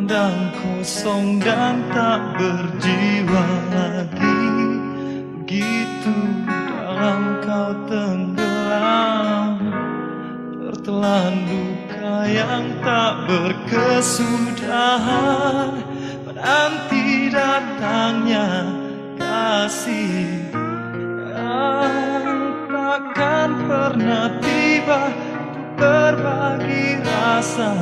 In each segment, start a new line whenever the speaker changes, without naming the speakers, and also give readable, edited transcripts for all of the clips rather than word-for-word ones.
Pandang kosong dan tak berjiwa lagi, begitu dalam kau tenggelam, tertelan luka yang tak berkesudahan, menanti datangnya kasih yang takkan pernah tiba untuk berbagi rasa.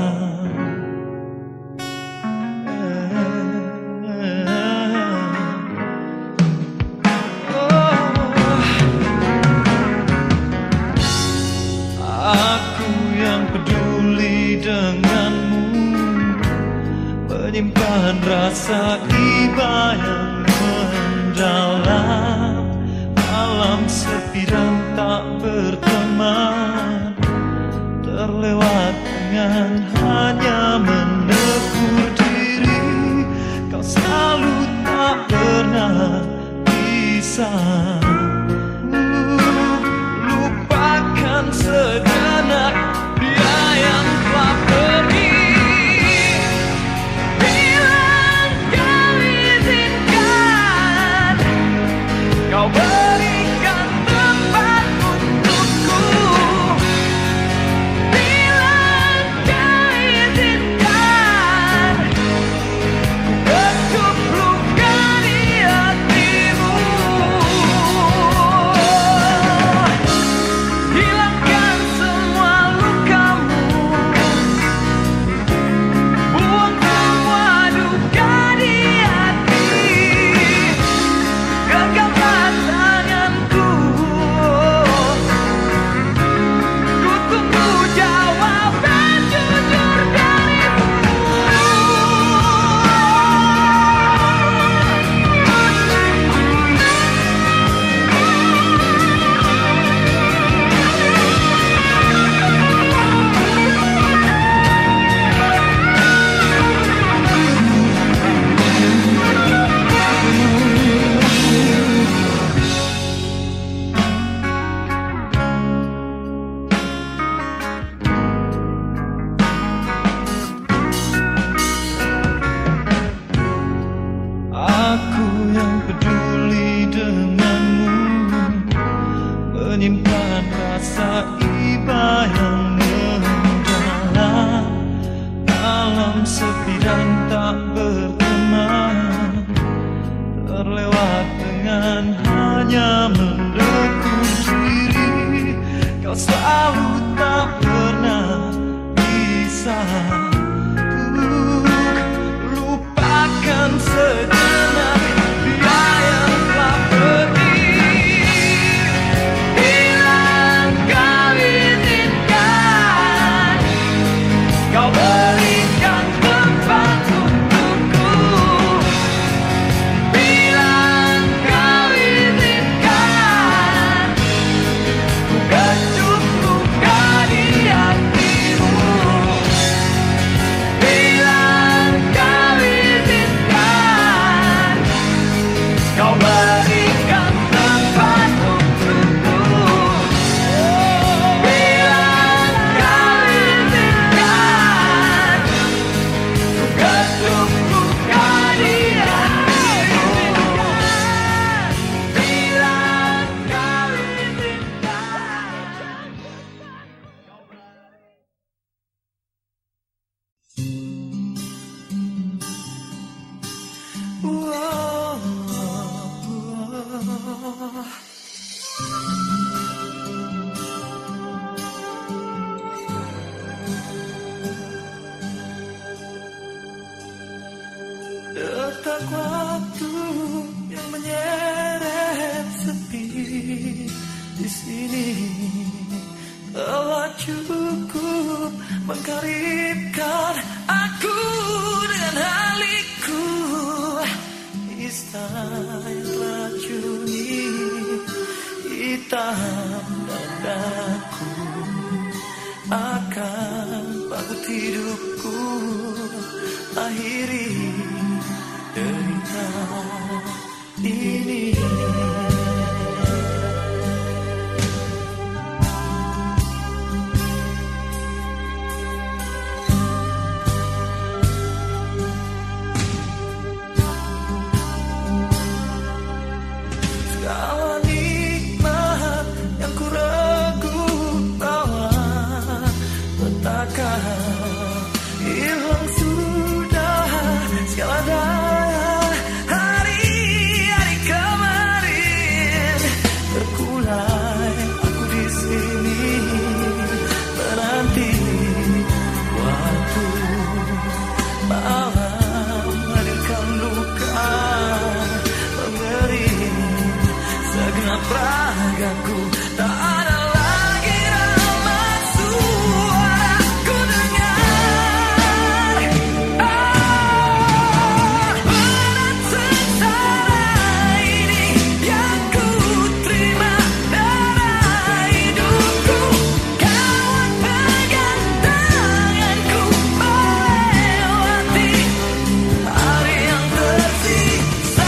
Aku yang peduli denganmu, menyimpan rasa iba yang mendalam. Malam sepi dan tak berteman, terlewat dengan hanya menegur diri. Kau selalu tak pernah bisa lupakan sejenak dia yang telah pergi. Bilang kau izinkan, kau berikan tempat untukku. Bilang kau izinkan, kecup luka di hatimu. Hilangkan semua lukamu, buang semua duka di hati. Genggamlah tanganku, ku tunggu jawaban jujur darimu. Aku yang peduli denganmu, menyimpan rasa iba yang mendalam. Malam sepi dan tak berteman, terlewat dengan hanya menegur diri. Kau selalu tak pernah bisa lupakan sejenak dia yang telah pergi. Bilang kau izinkan, kau berikan tempat untukku. Bilang kau izinkan, ku kecup luka di hatimu. Bilang kau izinkan, kau berikan tempat untukku. Bilang kau izinkan, ku kecup luka di hatimu. Bilang kau izinkan. Detak waktu yang menyeret sepi di sini telah cukup mengkaribkan aku dengan haliku. Istana yang teracuni hitam dadaku, akan bangun hidupku, akhiri derita ini. segala nikmat yang ku ragu bawa petaka. Hilang sudah segala daya hari-hari kemarin. Terkulai aku di sini menanti waktu malam hadirkan luka mengering segenap ragaku. Tak ada lagi ramai suara ku dengar. Berat sengsara ini yang ku terima darah hidupku. Kawan pegang tanganku melewati hari yang tersisa.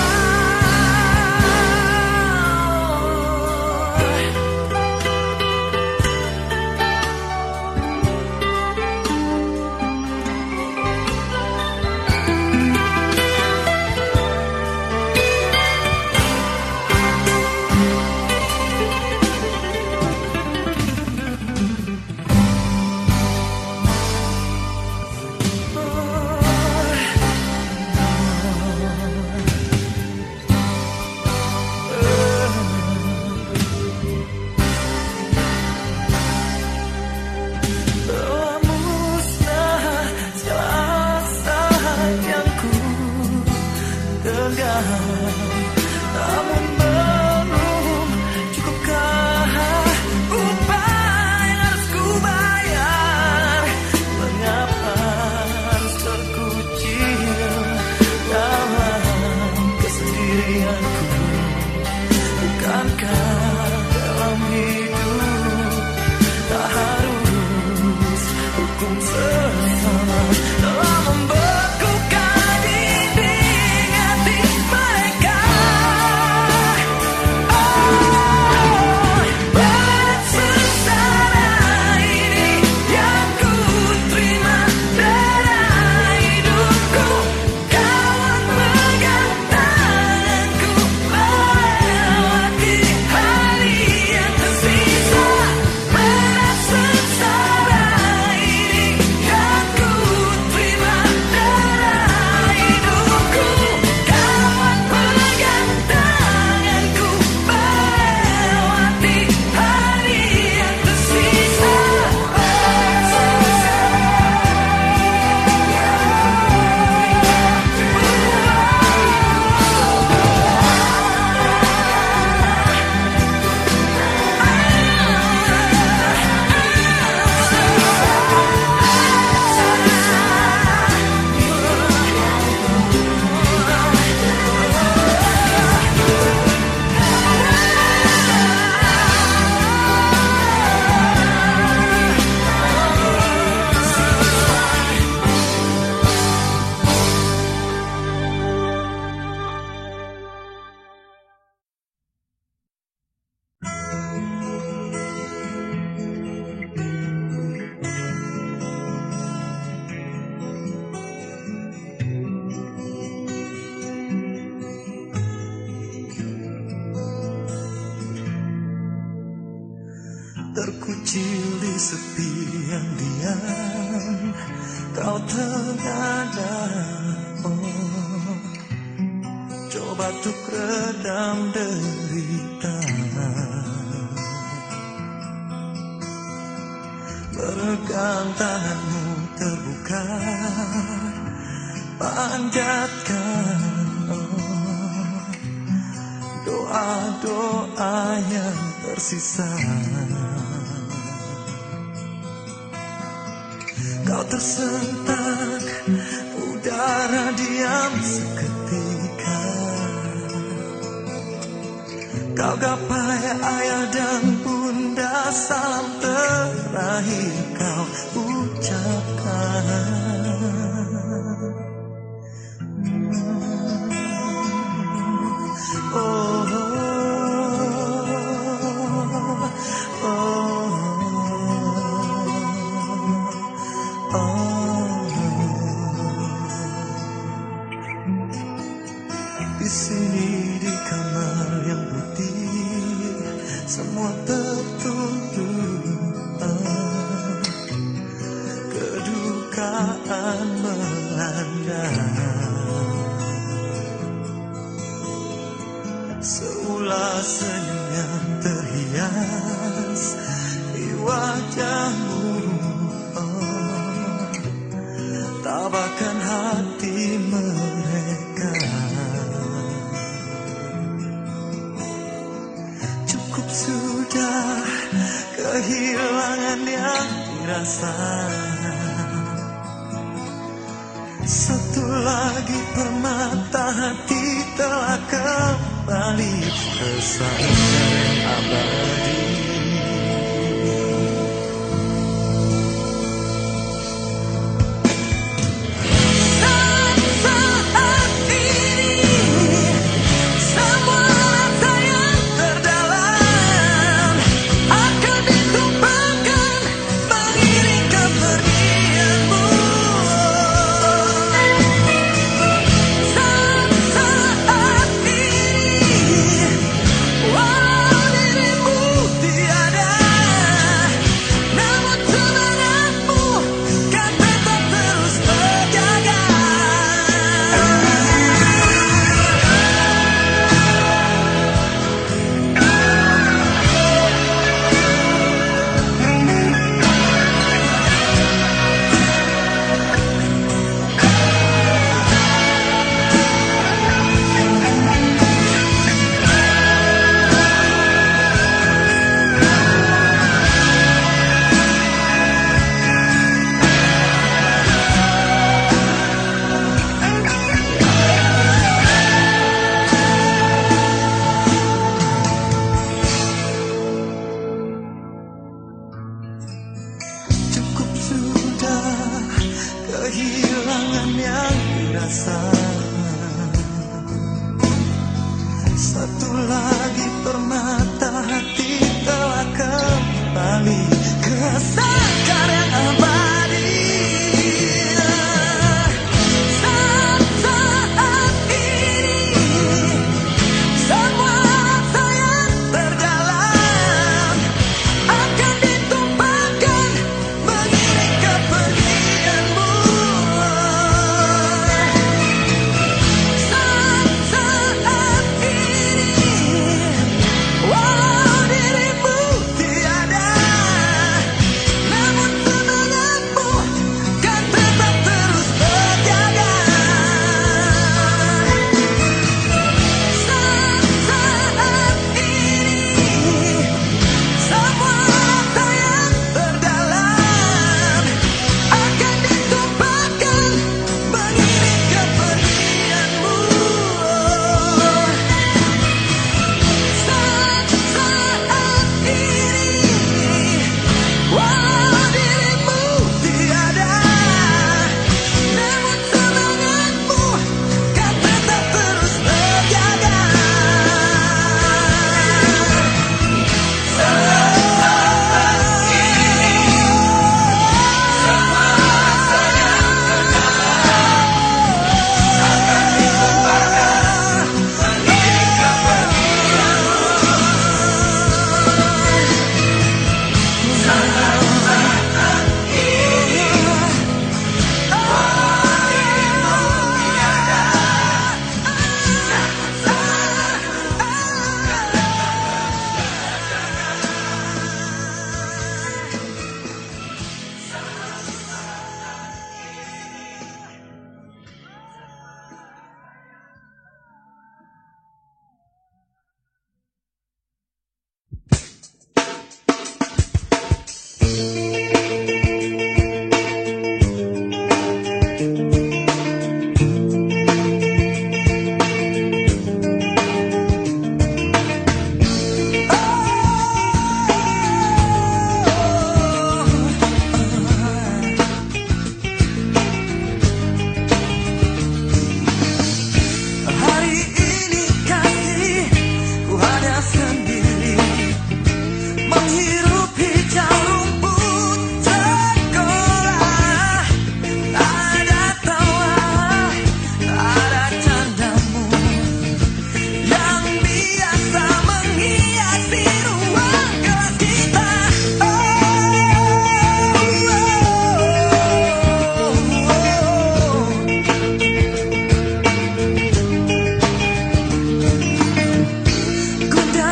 Telah musnah segala asa yang ku genggam. Namun belum cukupkah upah yang harus ku bayar? Mengapa harus terkucil dalam kesendirianku? Bukankah dalam hidup tak harus hukum sesama? Telah membekukan dinding hati mereka. Berat sengsara ini yang ku terima darah hidupku. Kawan pegang tanganku melewati hari yang tersisa. Berat sengsara ini yang ku terima darah hidupku. Kawan pegang tanganku melewati hari yang tersisa. Terkucil di sepi yang diam, kau tengadang. Oh, coba untuk redam derita. Pegang tanganmu terbuka, panjatkan doa-doa yang tersisa. Kau tersentak, udara diam seketika. Kau gapai ayah dan bunda, salam terakhir kau ucapkan. Di sini di kamar yang putih, semua tertutup. Kedukaan melanda, seulas senyum yang terhias di wajahmu. Tabakan hati mereka. Cukup sudah kehilangan yang dirasa. Satu lagi permata hati telah kembali ke sana abadi.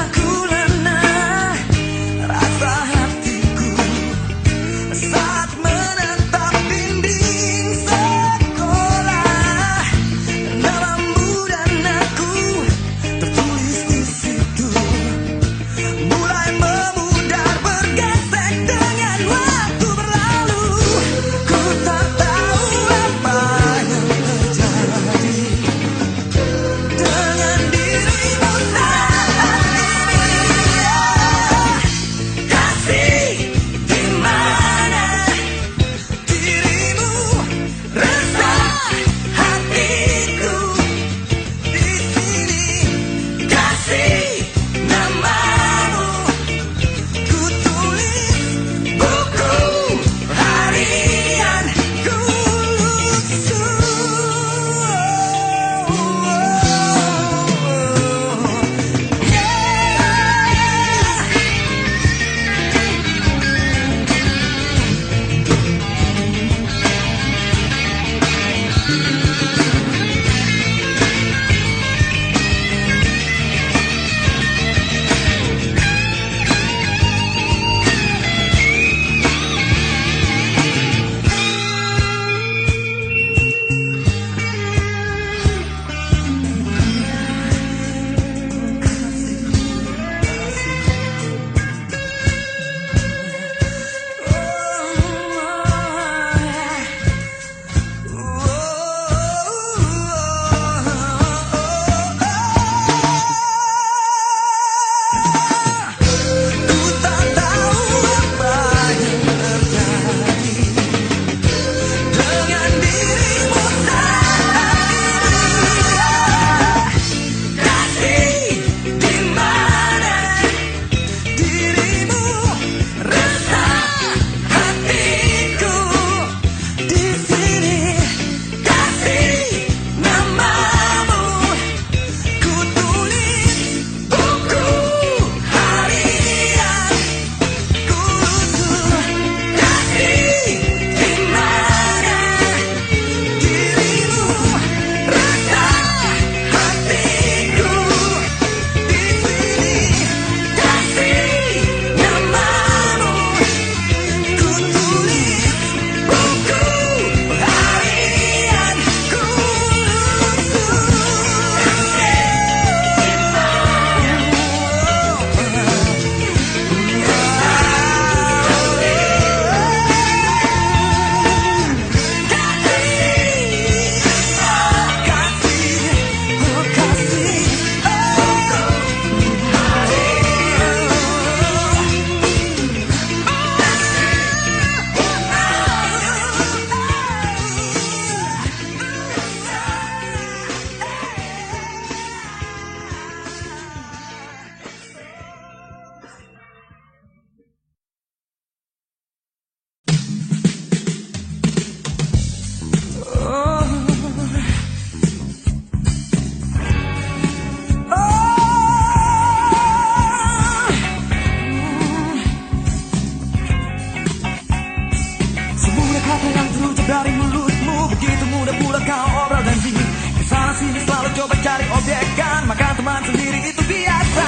dari mulutmu. Begitu mudah pula kau obrol janji. Kesana sini selalu coba cari objekan, makan teman sendiri itu biasa.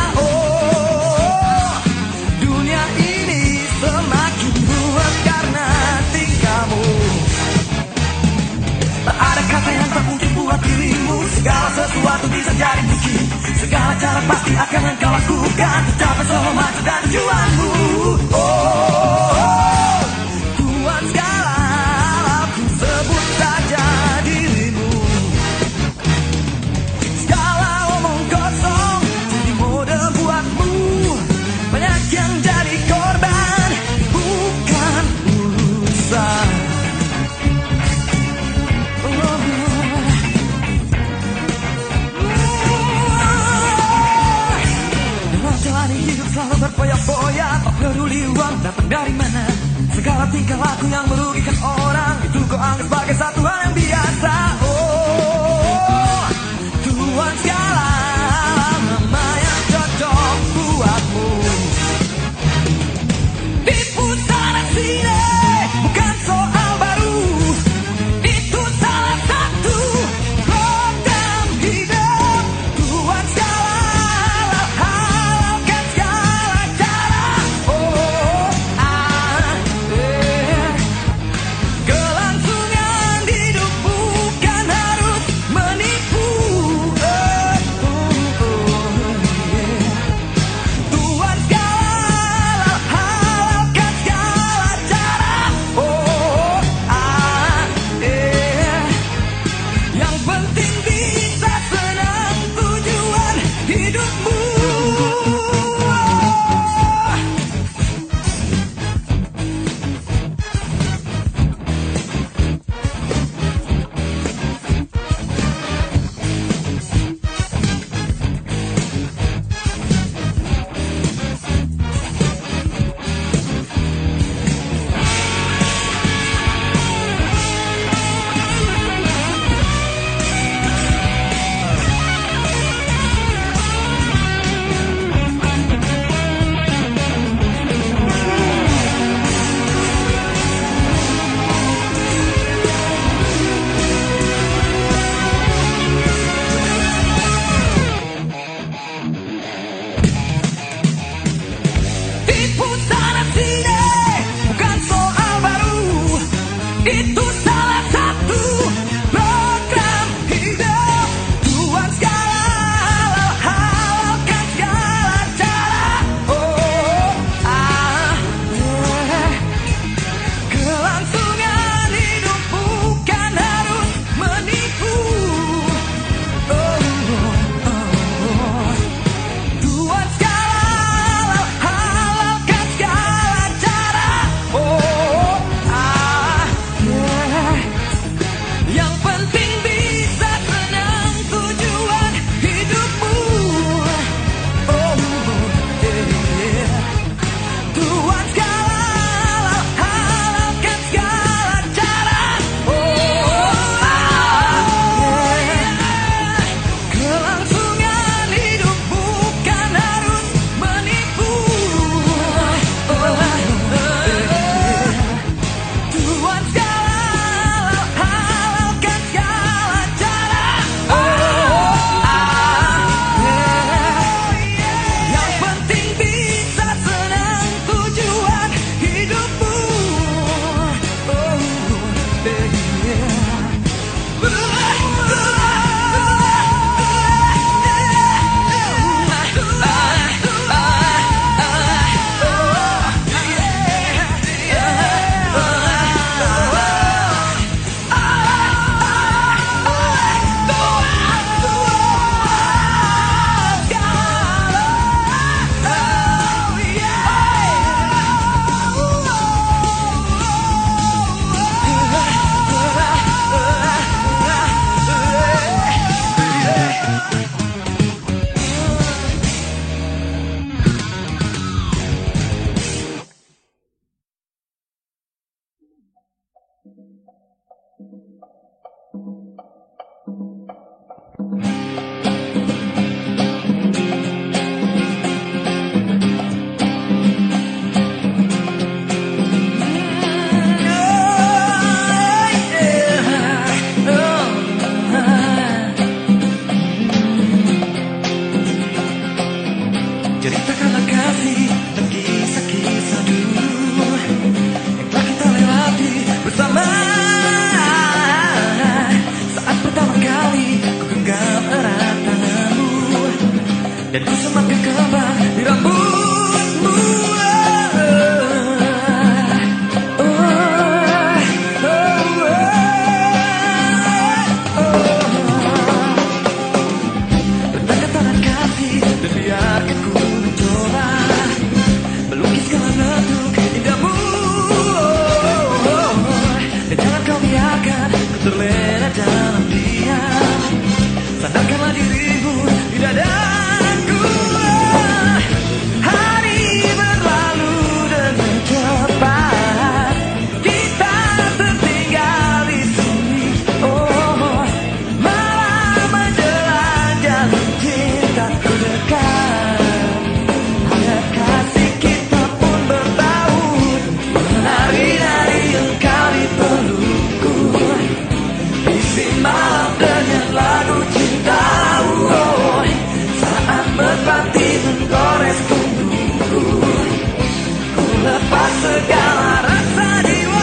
Oh, dunia ini semakin ruwet karena tingkahmu. Tak ada kata yang tak mungkin buat dirimu. Segala sesuatu bisa jadi mungkin. Segala cara pasti akan engkau lakukan. Tercapai semua maju dan tujuanmu. Oh, Tuhan segala aku sebut saja dirimu. Segala omong kosong jadi mode buatmu. Banyak yang jadi korban, bukan urusan. Hidup selalu berpoya-poya, tak peduli uang datang dari mana. Segala tingkah laku yang merugikan orang itu kau anggap sebagai satu hal yang biasa. Oh, Tuhan segala nama yang cocok buatmu. Tipu sana sini bukan soal baru. Itu salah satu program hidup. Tuhan segala hal Ceritakanlah kasih dan kisah-kisah dulu yang telah kita lewati bersama. Saat pertama kali ku genggam erat tanganmu dan ku sematkan kembang di rambutmu. Letakkan tangan kasih dan biarkan ku mencoba melukiskan bentuk indahmu. Dan jangan kau biarkan ku terlena dalam diam. Sandarkanlah dirimu di dadaku. Hari berlalu dengan cepat, kita tertinggal di sini. Oh, malah menjelajah cintaku dekat. Hanya kasih kita pun bertaut, menari-nari engkau di pelukku. Isi malam dengan lagu cinta. Oh, saat merpati menggores punggungku, ku lepas segala rasa jiwa.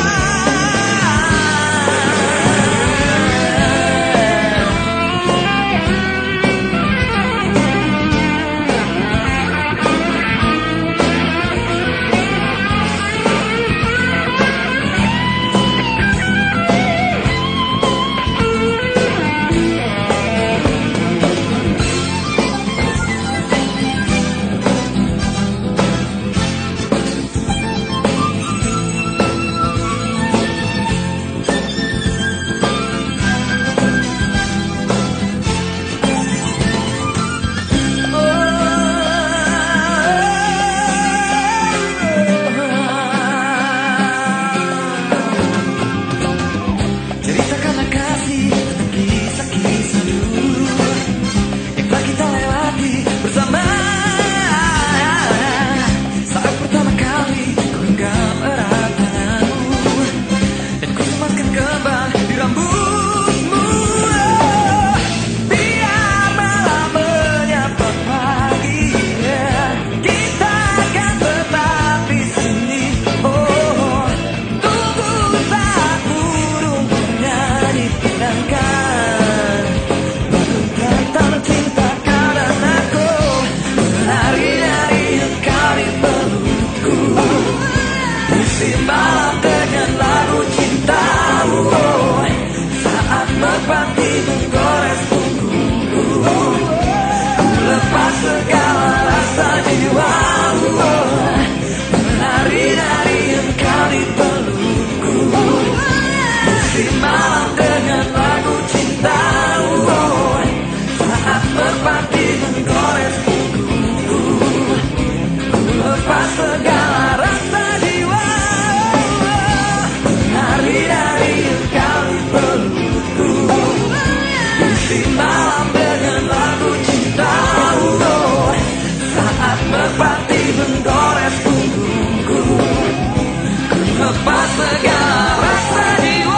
Ceritakanlah kasih tentang kisah-kisah dulu yang telah kita lewati bersama. Saat pertama kali ku genggam erat tanganmu dan ku sematkan kembang di rambutmu. Biar malam menyapa pagi, kita akan tetap di sini. Oh, tunggu saat burung bernyanyi pindahkan lagu tentang cinta karena aku menari-nari engkau di pelukku. Isi malam dengan lagu cinta. Oh, saat merpati menggores punggungku, ku lepas segala rasa jiwa. Oh, menari-nari engkau di pelukku. Isi malam dengan lagu cinta. Oh, saat merpati menggores punggungku, ku lepas segala rasa jiwa. Menari-nari engkau di pelukku. Isi malam dengan lagu cinta. Oh, saat merpati menggores punggungku, ku lepas segala rasa jiwa.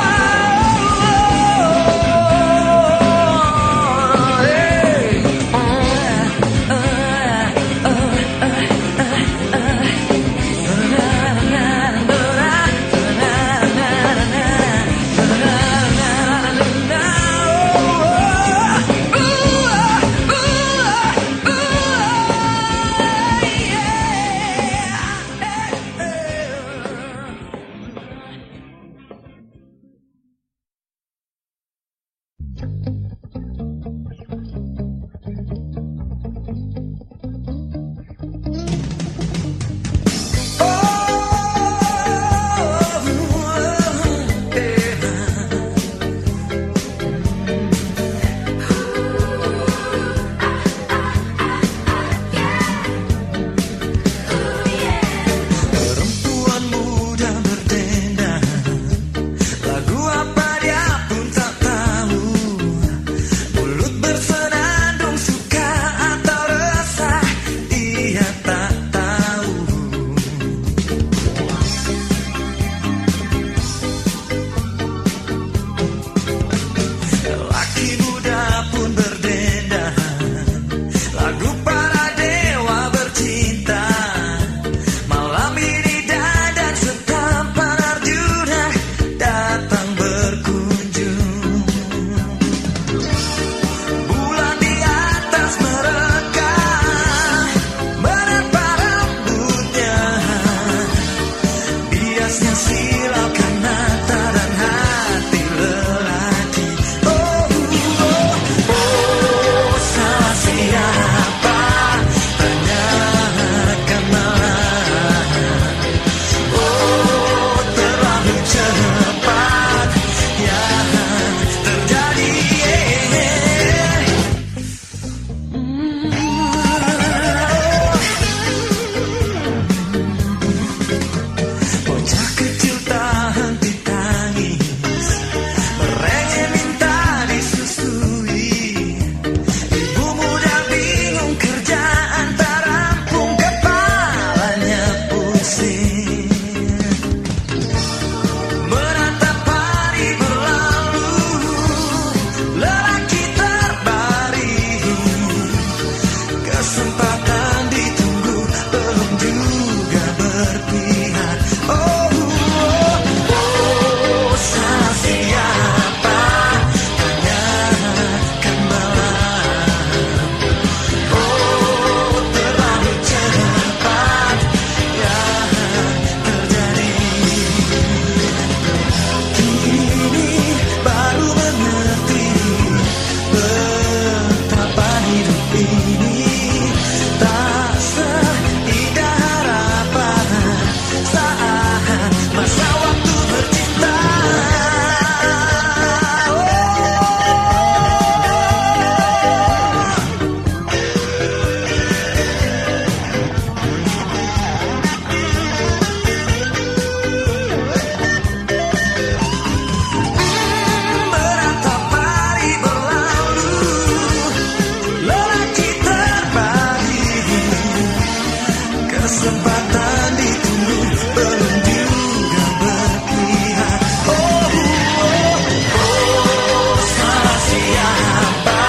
Kesempatan ditunggu belum juga berpihak. Oh, oh, oh, salah siapa?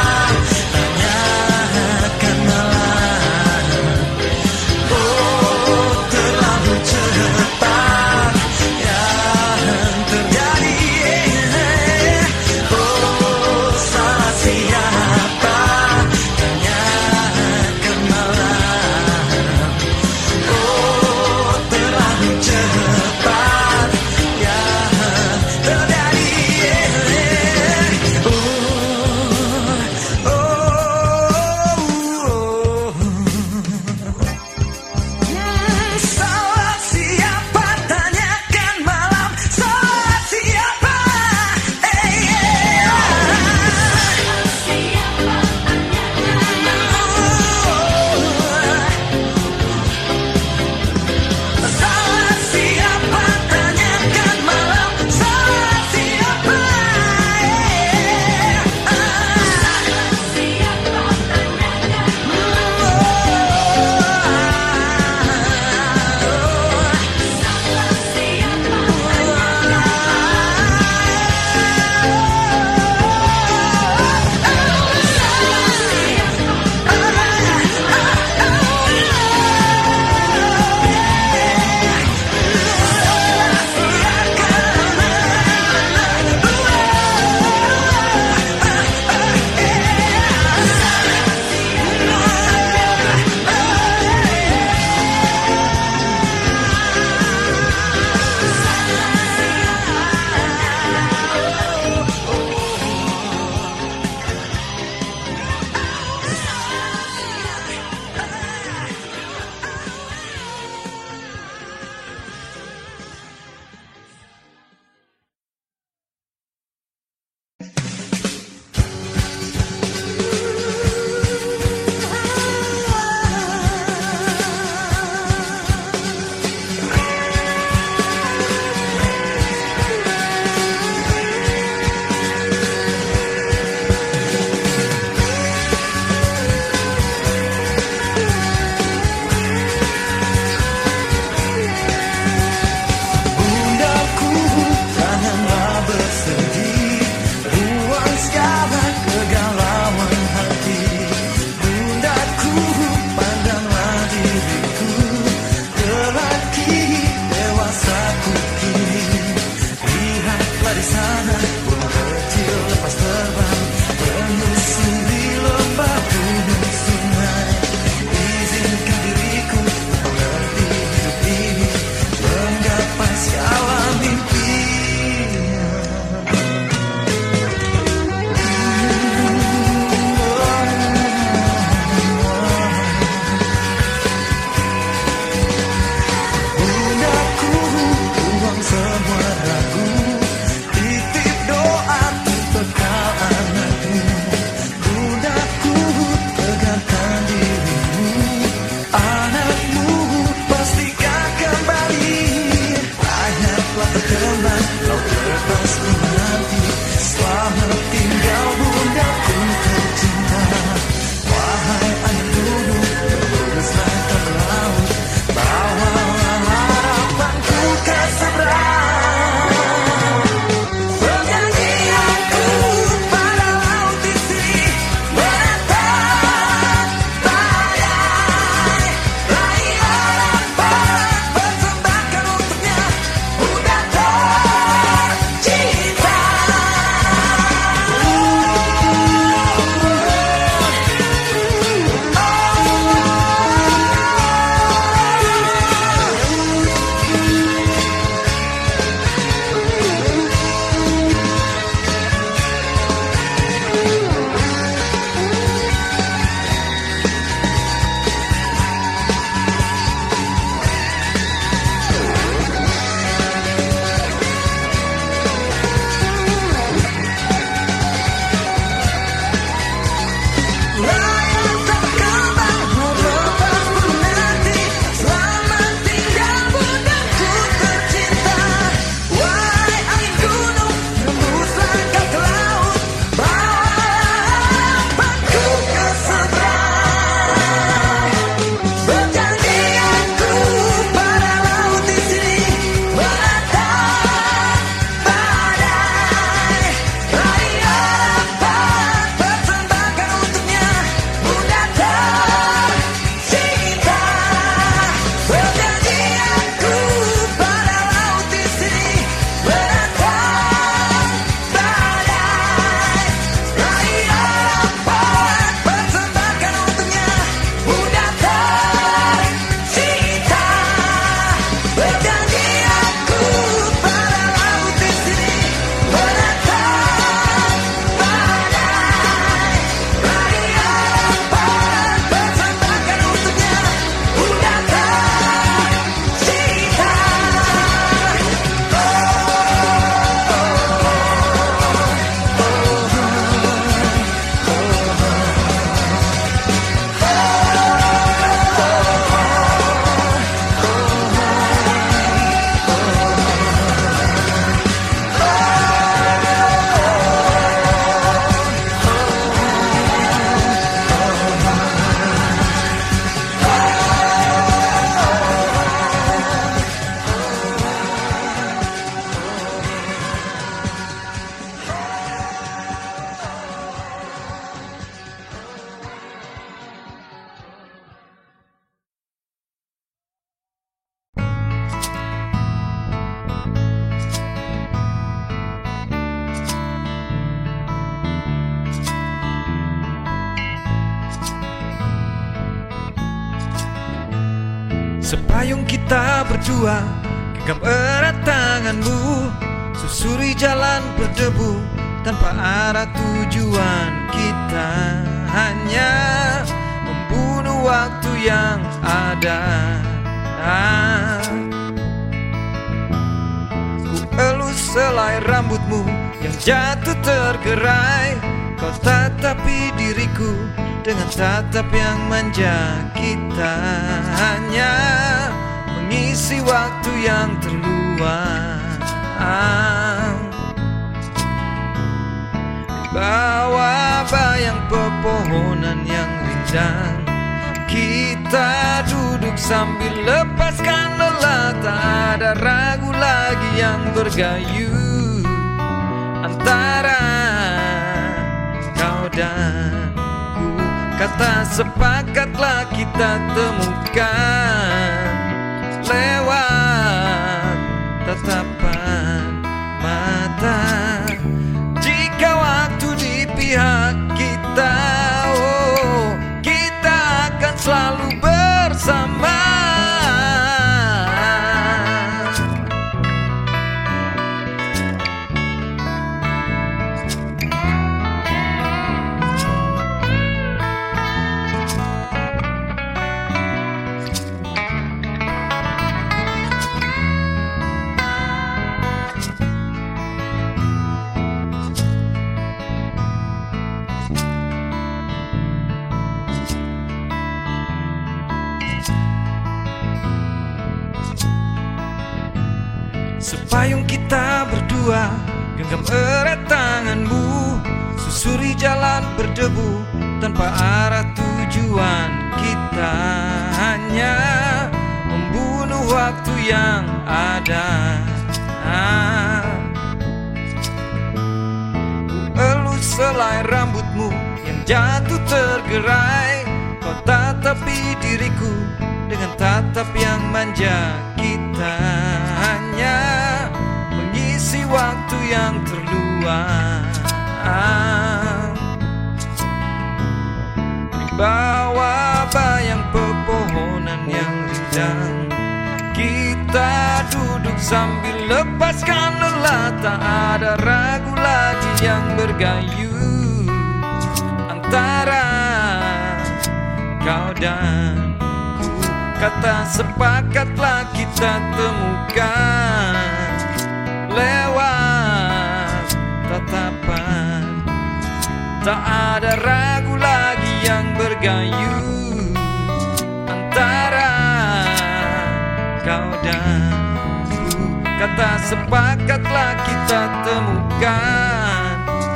Tanyakanlah. Oh, terlalu cepat yang terjadi. Oh, salah siapa? Tanyakanlah. Oh, Sepayung kita berdua, genggam erat tanganmu, susuri jalan berdebu tanpa arah tujuan. Kita hanya membunuh waktu yang ada. Ku elus selai rambutmu yang jatuh tergerai, kau tatapi diriku dengan tatap yang manja. Kita hanya mengisi waktu yang terluang. Di bawah bayang pepohonan yang rindang, kita duduk sambil lepaskan lelah. Tak ada ragu lagi yang bergayung antara kau dan ku. Kata sepakatlah kita temukan lewat tatapan mata. Jika waktu di pihak kita, oh, kita akan selalu bersama. Sepayung kita berdua, genggam erat tanganmu, susuri jalan berdebu tanpa arah tujuan. Kita hanya membunuh waktu yang ada. Ku elus selai rambutmu yang jatuh tergerai, kau tatapi diriku dengan tatap yang manja. Kita hanya mengisi waktu yang terluang. Di bawah bayang pepohonan yang rindang, kita duduk sambil lepaskan lelah. Tak ada ragu lagi yang bergayung antara kau dan ku. Kata sepakatlah kita temukan lewat tatapan. Tak ada ragu lagi yang bergayung antara kau dan ku. Kata sepakatlah kita temukan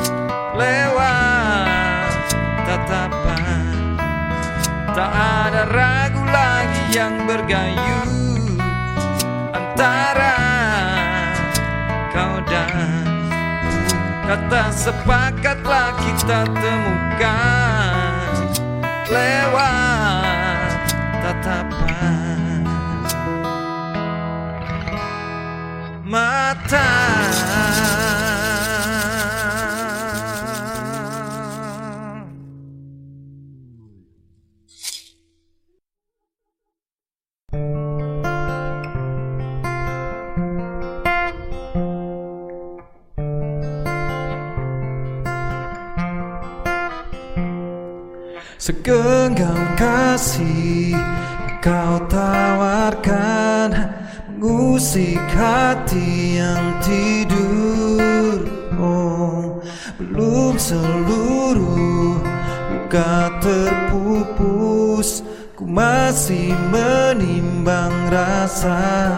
lewat tatapan. Tak ada ragu lagi yang bergayung antara kau dan ku. Kata sepakatlah kita temukan lewat tatapan mata. Segenggam kasih kau tawarkan, mengusik hati yang tidur. Oh, belum seluruh luka terpupus, ku masih menimbang rasa.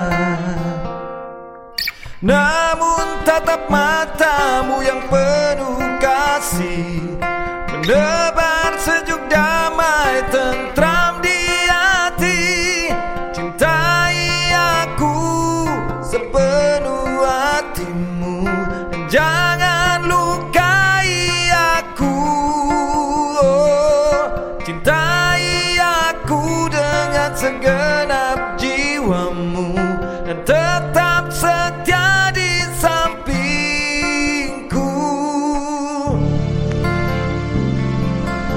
Namun tatap matamu yang penuh kasih menebar sejuk damai tentram di hati. Cintai aku sepenuh hatimu dan jangan lukai aku. Oh, cintai aku dengan segenap jiwamu dan tetap setia di sampingku.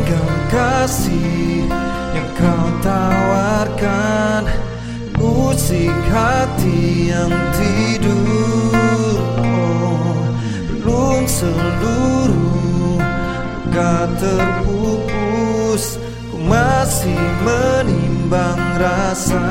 Pegang kasih yang kau tawarkan, usik hati yang tidur. Oh, belum seluruh luka terpupus, ku masih menimbang rasa.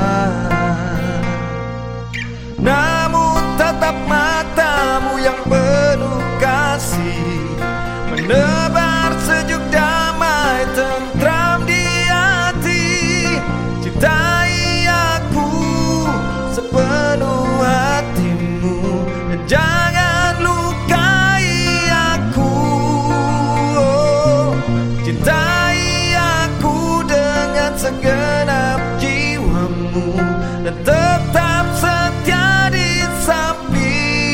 Namun tatap matamu yang penuh kasih menebar sejuk damai tentram di hati. Cintai aku sepenuh hatimu dan jangan lukai aku. Oh, cintai aku dengan segenap jiwamu dan tetap setia di sampingku.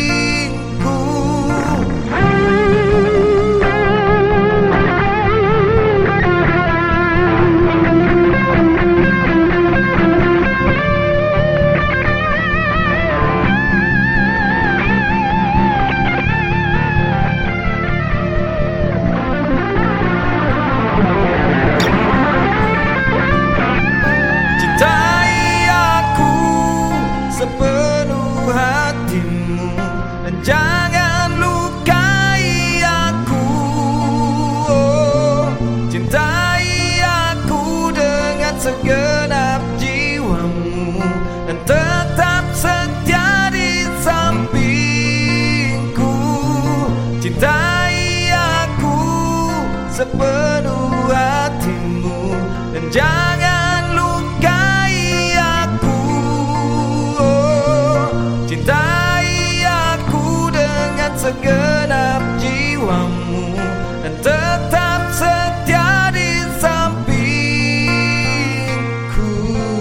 Sepenuh hatimu dan jangan lukai aku. Oh, cintai aku dengan segenap jiwamu dan tetap setia di sampingku. Cintai aku sepenuh hatimu dan jangan lukai aku. Cintai aku dengan segenap jiwamu dan tetap setia di sampingku.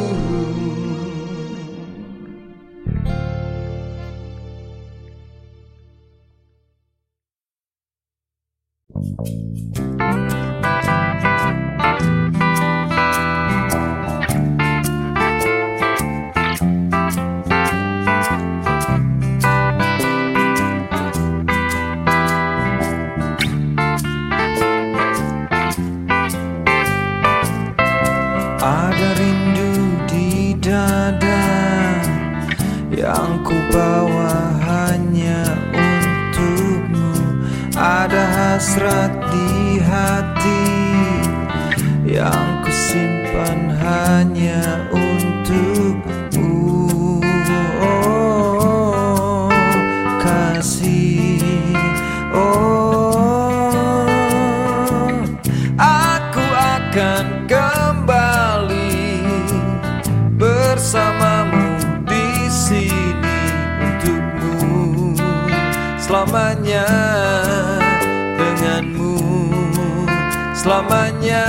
Ada rindu di dada yang ku bawa hanya untukmu. Ada hasrat di hati yang ku simpan hanya untukmu. Oh, kasih. Oh, aku akan kembali bersamamu di sini untukmu selamanya, denganmu selamanya.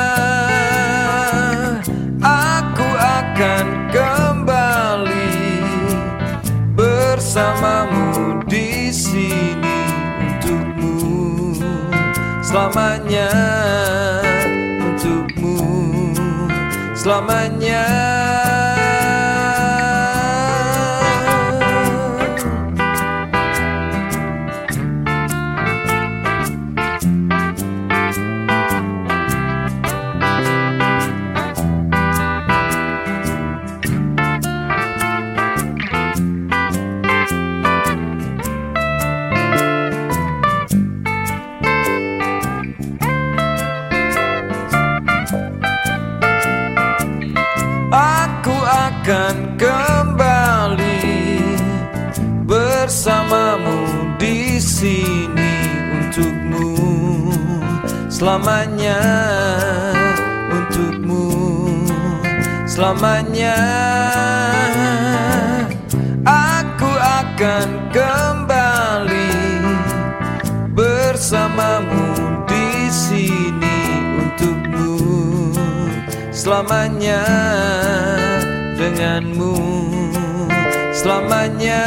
Aku akan kembali bersamamu di sini untukmu selamanya, untukmu selamanya. Aku akan kembali bersamamu di sini untukmu selamanya, untukmu selamanya. Aku akan kembali bersamamu di sini untukmu selamanya, denganmu selamanya.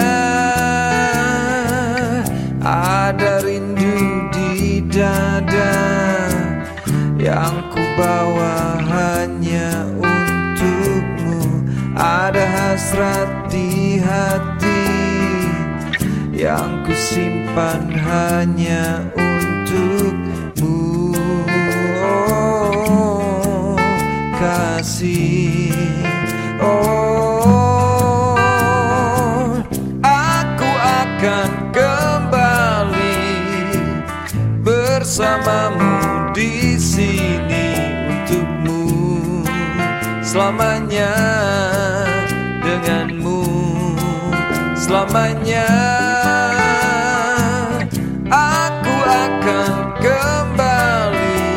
Ada rindu di dada yang ku bawa hanya untukmu. Ada hasrat di hati yang ku simpan hanya untukmu. Oh, kasih. Oh, aku akan kembali bersamamu di sini untukmu, selamanya denganmu, selamanya. Aku akan kembali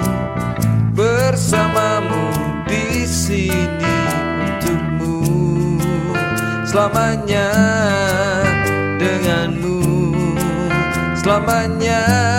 bersamamu di sini untukmu, selamanya denganmu, selamanya.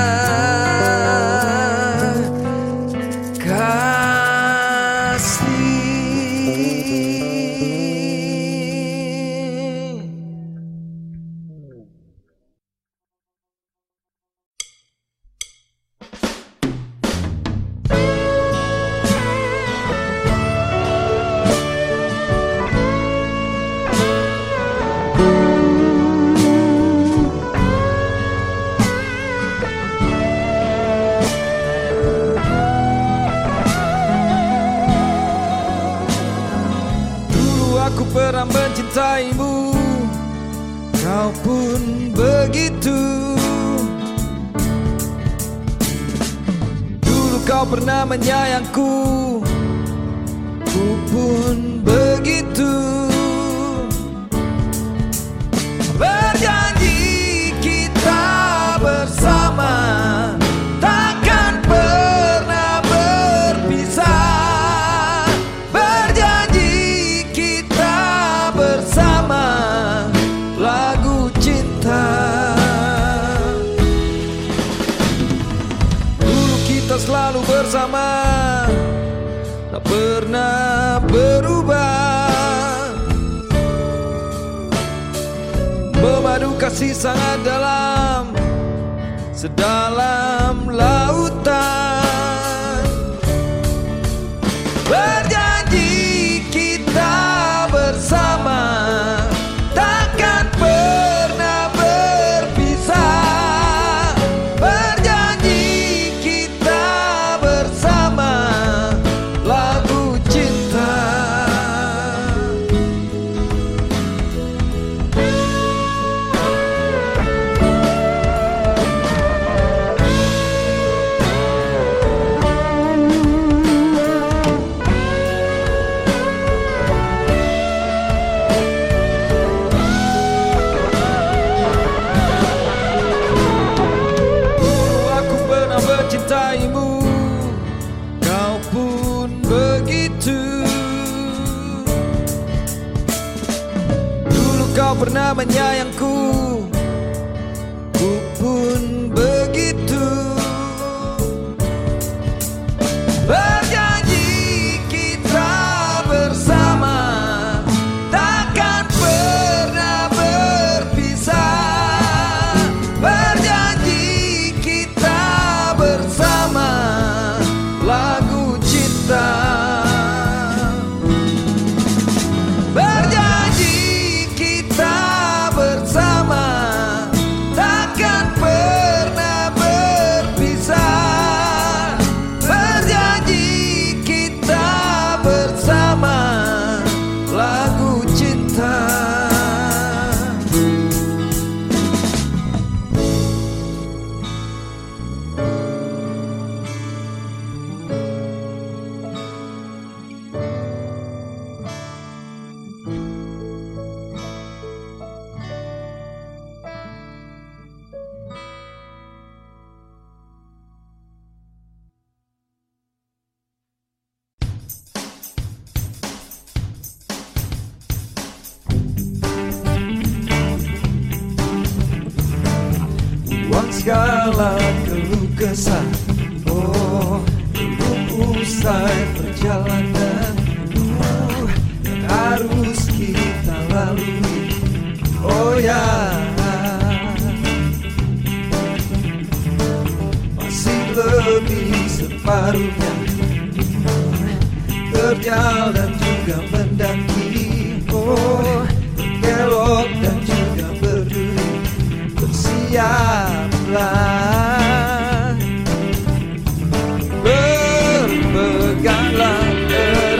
Aku pernah mencintaimu, kau pun begitu. Dulu kau pernah menyayangku, ku pun begitu. Berjanji kita bersama, takkan pernah berpisah. Berjanji bersama, lagu cinta. Dulu kita selalu bersama, tak pernah berubah. Memadu kasih sangat dalam, sedalam lautan. Berjanji kita bersama, takkan pernah berpisah. Berjanji kita bersama, lagu cinta. Mencintaimu, kau pun begitu. Dulu kau pernah menyayangku, ku pun begitu. Berjanji kita bersama, takkan pernah berpisah. Berjanji kita bersama, lagu cinta. Berjanji kita bersama, takkan pernah berpisah. Berjanji kita bersama, lagu cinta. Buang segala keluh kesah, oh, belum usai perjalanan, oh, yang harus kita lalui, oh ya. Masih lebih separuhnya, terjal dan juga mendaki, oh, berkelok dan juga berduri. Bersiaplah, berpeganglah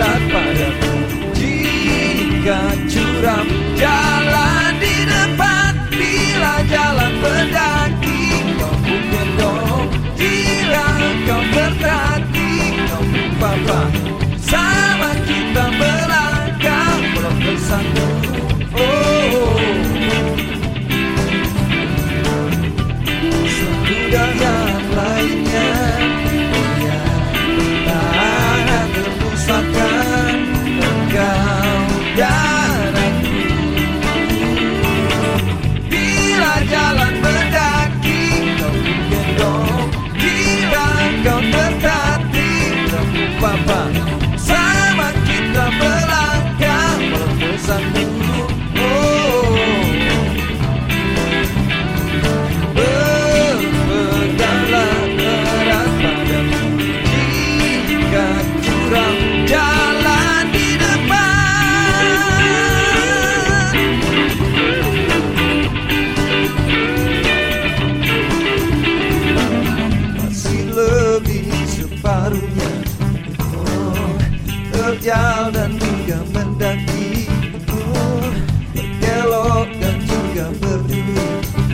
terjal dan juga mendaki, berkelok dan juga berduri.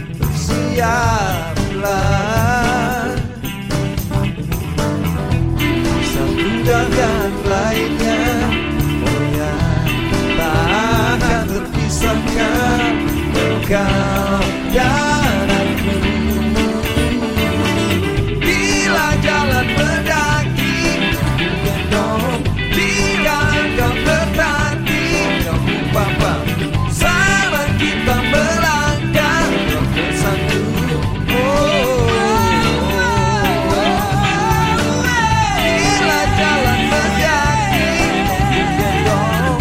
Bersiaplah, satu dan lainnya, oh ya, tak akan terpisahkan engkau dan aku. Bila jalan mendaki, gendong, jika kau tertati, kamu papa, sama kita melangkah bersatu. Bila jalan mendaki, gendong,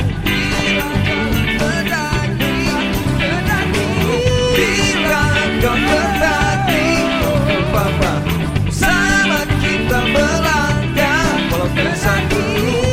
bila kau tertati, kamu papa, sama kita melangkah walau bersatu.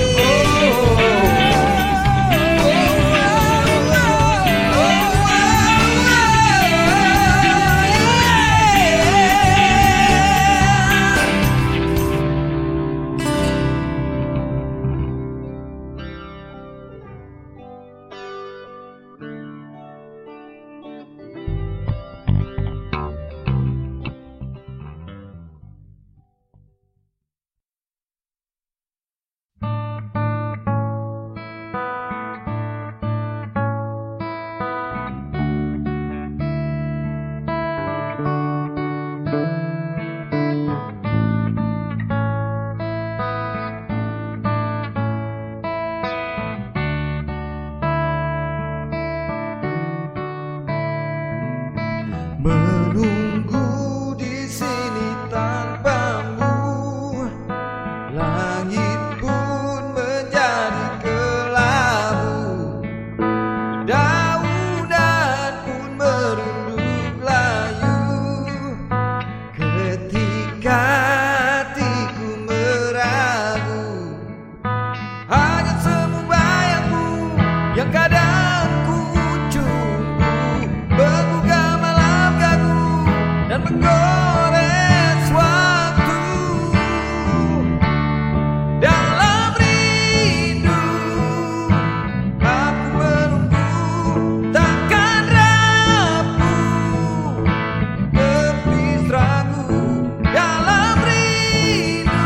Menunggu di sini tanpamu, langit pun menjadi kelabu, daunan pun merunduk layu. Ketika hatiku meragu, hanya semu bayangmu yang kadang ku cumbu, berbuka dan menggores waktu. Dalam rindu aku menunggu, takkan rapuh tepis ragu. Dalam rindu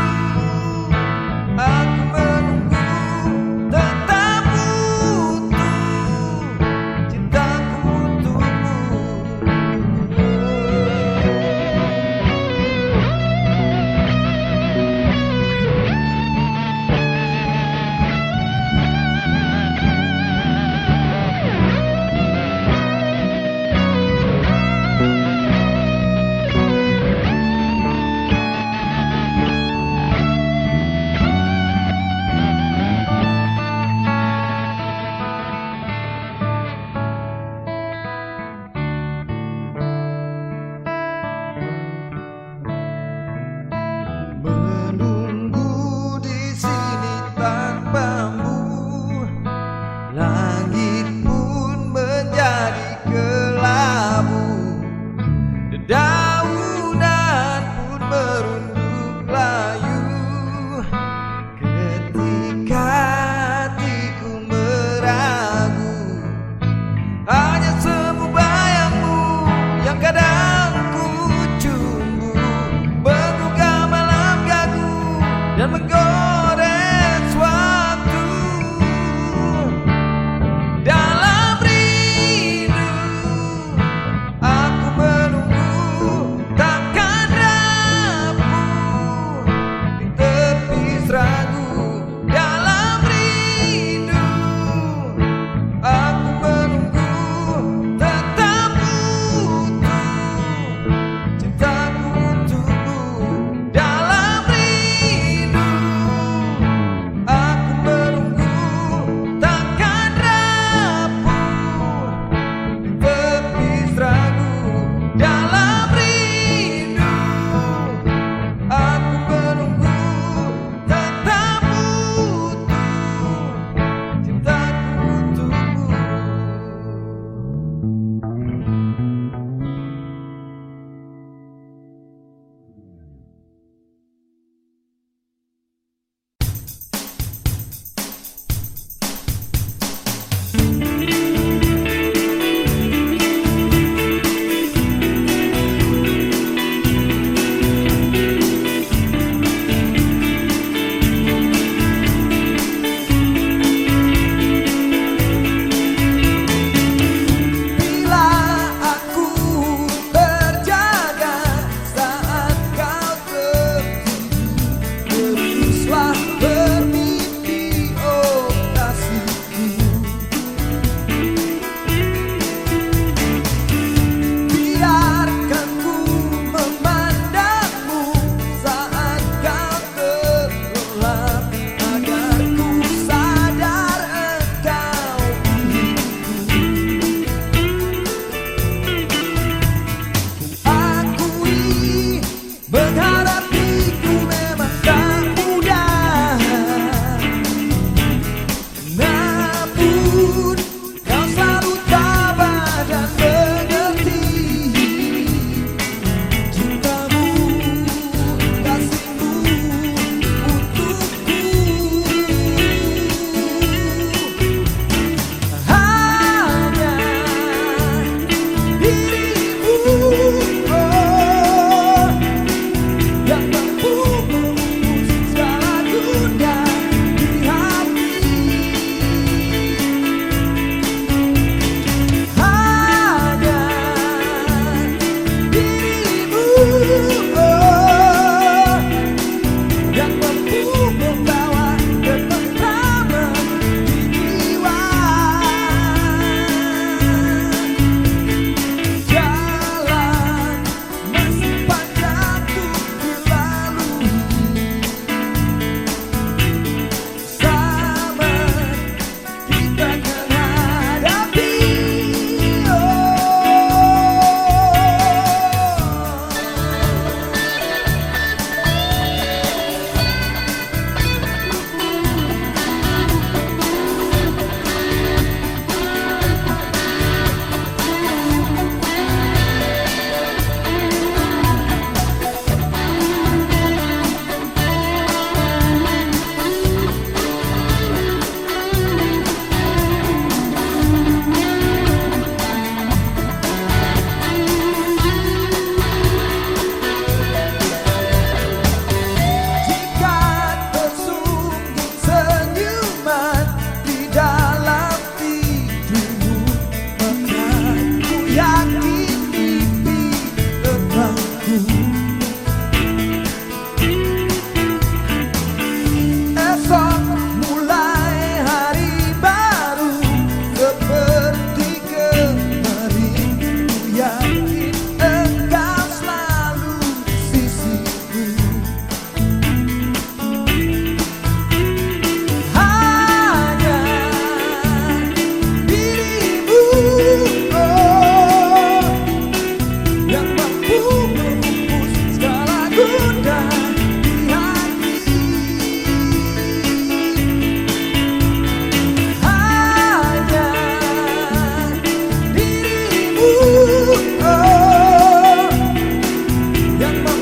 aku menunggu, tetap utuh cintaku untukmu.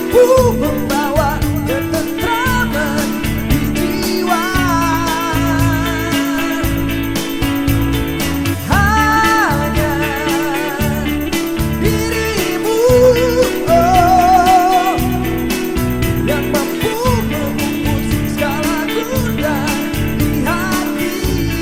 mampu membawa ketentraman di jiwa. Hanya dirimu, oh, yang mampu memupus segala gundah di hati.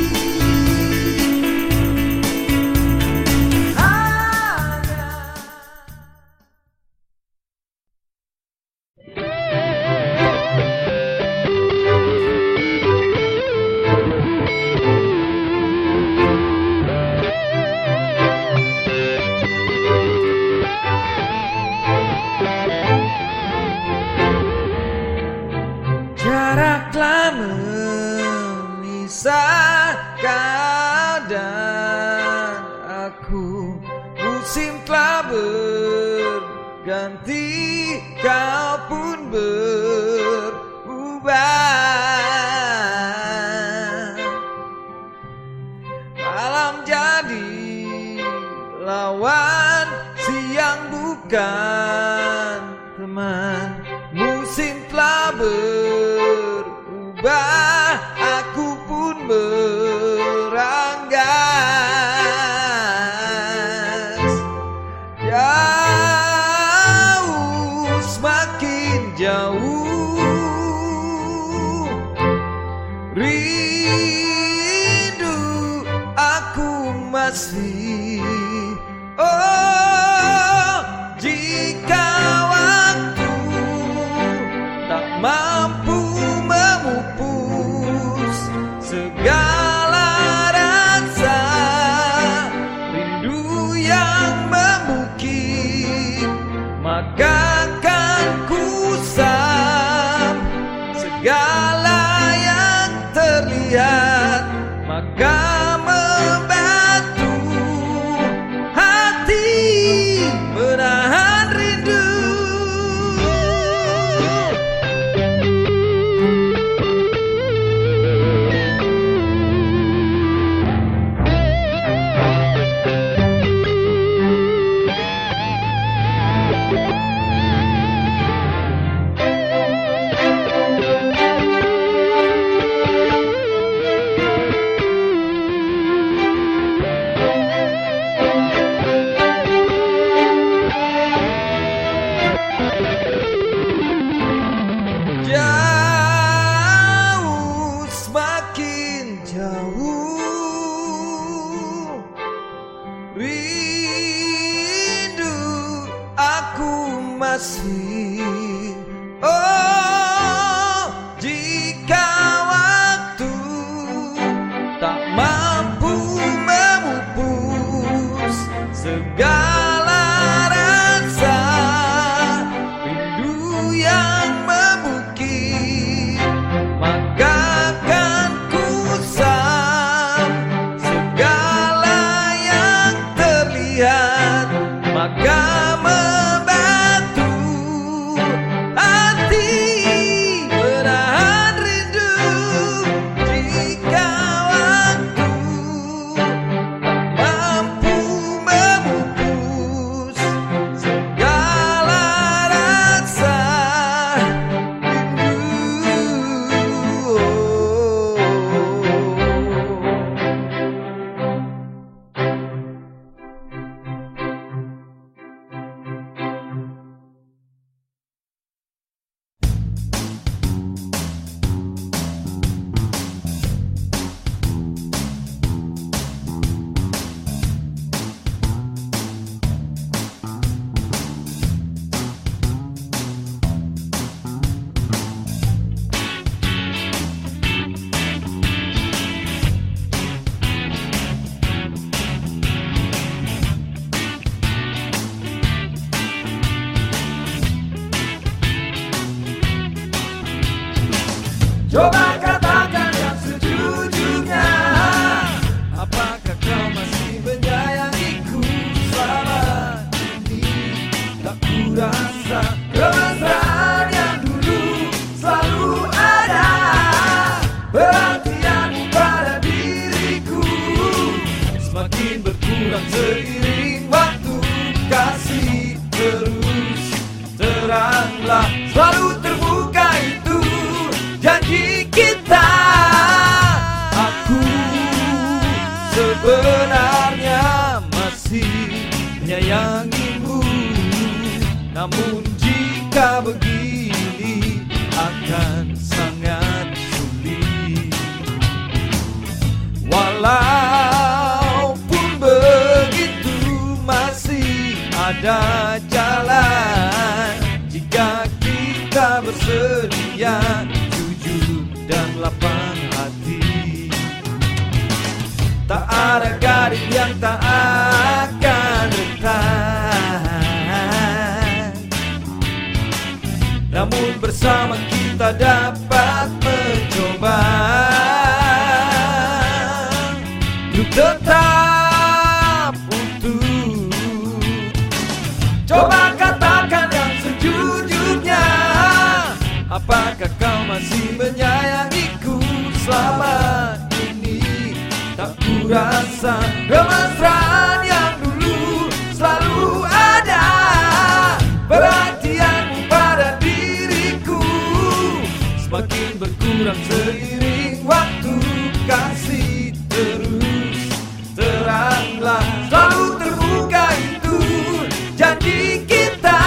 Jarak telah memisah kau dan aku. Musim telah berganti, kau pun berubah. Malam jadi lawan, siang bukan teman. Musim telah berubah, aku pun beranggas. Jauh, semakin jauh, rindu aku masih. Oh, jika waktu tak mampu memupus segala rasa rindu yang membukit, maka kan kusam segala yang terlihat, maka membantu hati menahan rindu. Jauh, semakin jauh, rindu aku masih. Oh, jika waktu tak mampu memupus segala rasa rindu yang membukit, maka kan kusam segala yang terlihat, maka membantu hati menahan rindu. Jika waktu tak mampu memupus segala rasa rindu. Coba katakan yang sejujurnya, apakah kau masih menyayangiku selama ini? Tak kurasa kemesraan yang dulu selalu ada, perhatianmu pada diriku semakin berkurang seiring waktu. Kasih terus teranglah begini akan sangat sulit. Walaupun begitu masih ada jalan jika kita bersedia jujur dan lapang hati. Tak ada gading yang tak akan retak, namun bersama kita dapat mencoba untuk tetap utuh. Coba katakan yang sejujurnya, apakah kau masih menyayangiku? Selama ini tak kurasa kemesraan yang dulu selalu ada. Perhatianmu pada diriku semakin berkurang seiring waktu. Kasih terus teranglah, selalu terbuka, itu janji kita.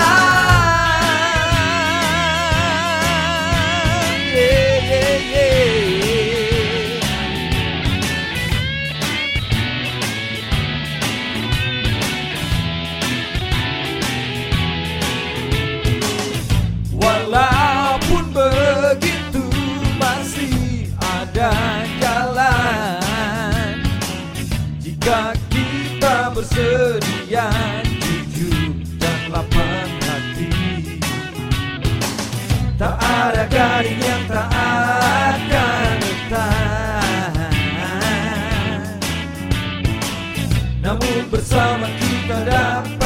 Walaupun begitu masih ada jalan jika kita bersedia jujur dan lapang hati. Tak ada gading yang tak akan retak, namun bersama kita dapat